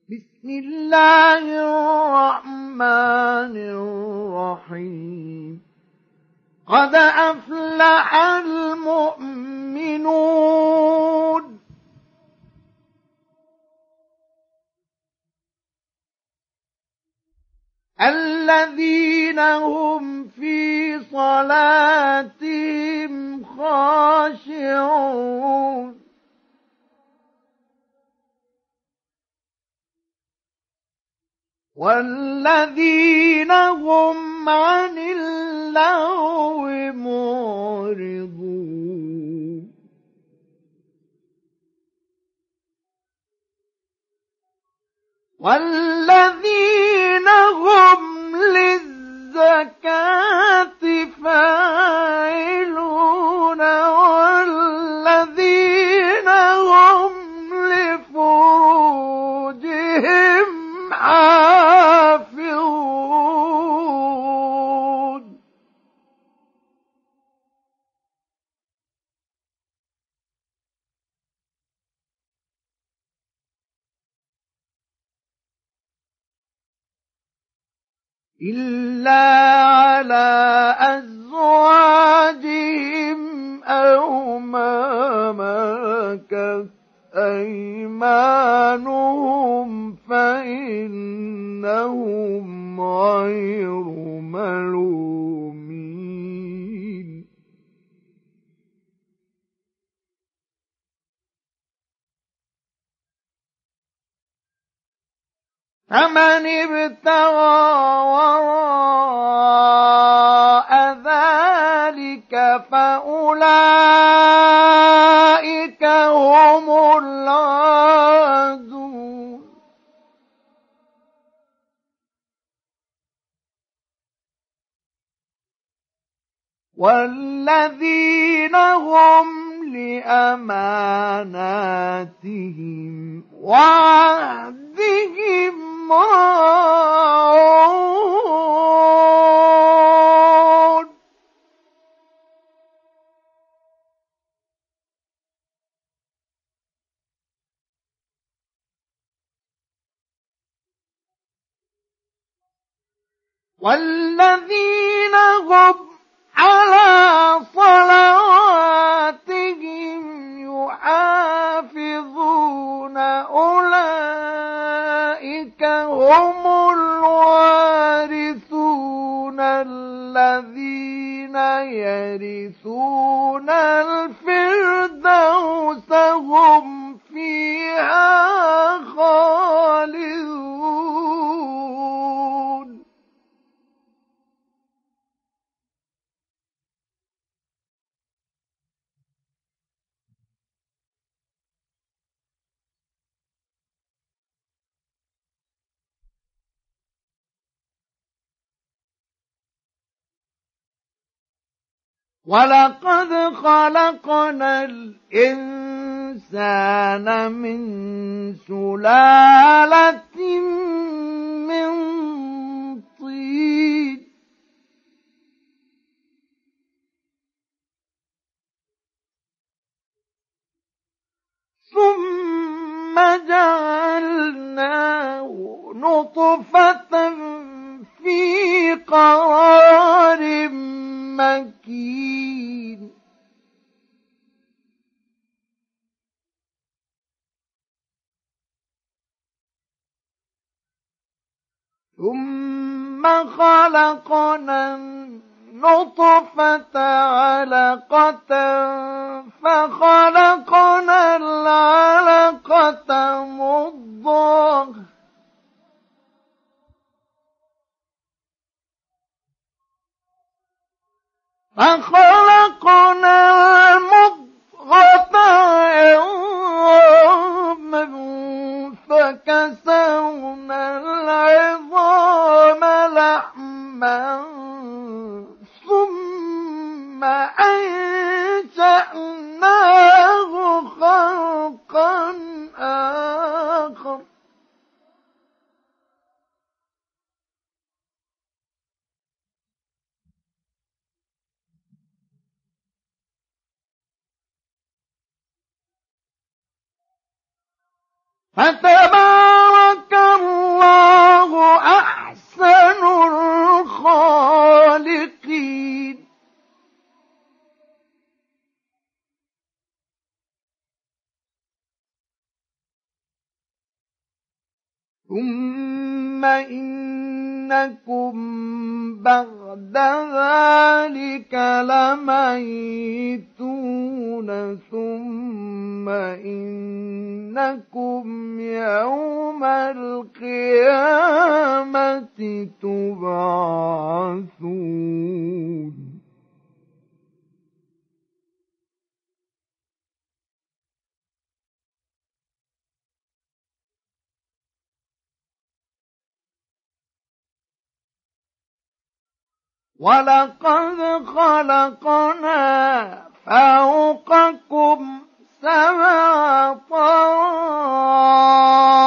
بسم الله الرحمن الرحيم. قد أفلح المؤمنون الذين هم في صلاتهم خاشعون والذين هم عن اللغو معرضون والذين هم للزكاة فاعلون والذين هم لفروجهم حافظون إلا على أزواجهم أو ما ملكت أيمانهم فإنهم غير ملومين فمن ابتغى وراء ذلك فأولئك هم العادون والذين هم لأماناتهم وعهدهم راعون والذين هم على صلواتهم يحافظون أولئك هم الوارثون الذين يرثون الفردوس هم فيها خالدون ولقد خلقنا الإنسان من سلالة من طين ثم جعلناه نطفة في قرار مكين ثم خلقنا النطفة علقة فخلقنا العلقة مضغة فخلقنا المضغة عظاما فكسونا العظام لحما ثم أنشأناه خلقا آخر فتبارك ثم إنكم بعد ذلك لميتون ثم إنكم يوم القيامة تبعثون ولقد خلقنا فوقكم سبع طرائق